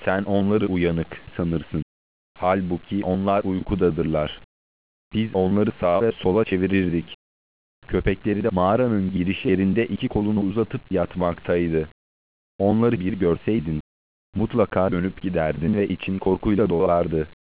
Sen onları uyanık sanırsın. Halbuki onlar uykudadırlar. Biz onları sağa ve sola çevirirdik. Köpekleri de mağaranın giriş yerinde iki kolunu uzatıp yatmaktaydı. Onları bir görseydin, mutlaka dönüp giderdin ve için korkuyla dolardı.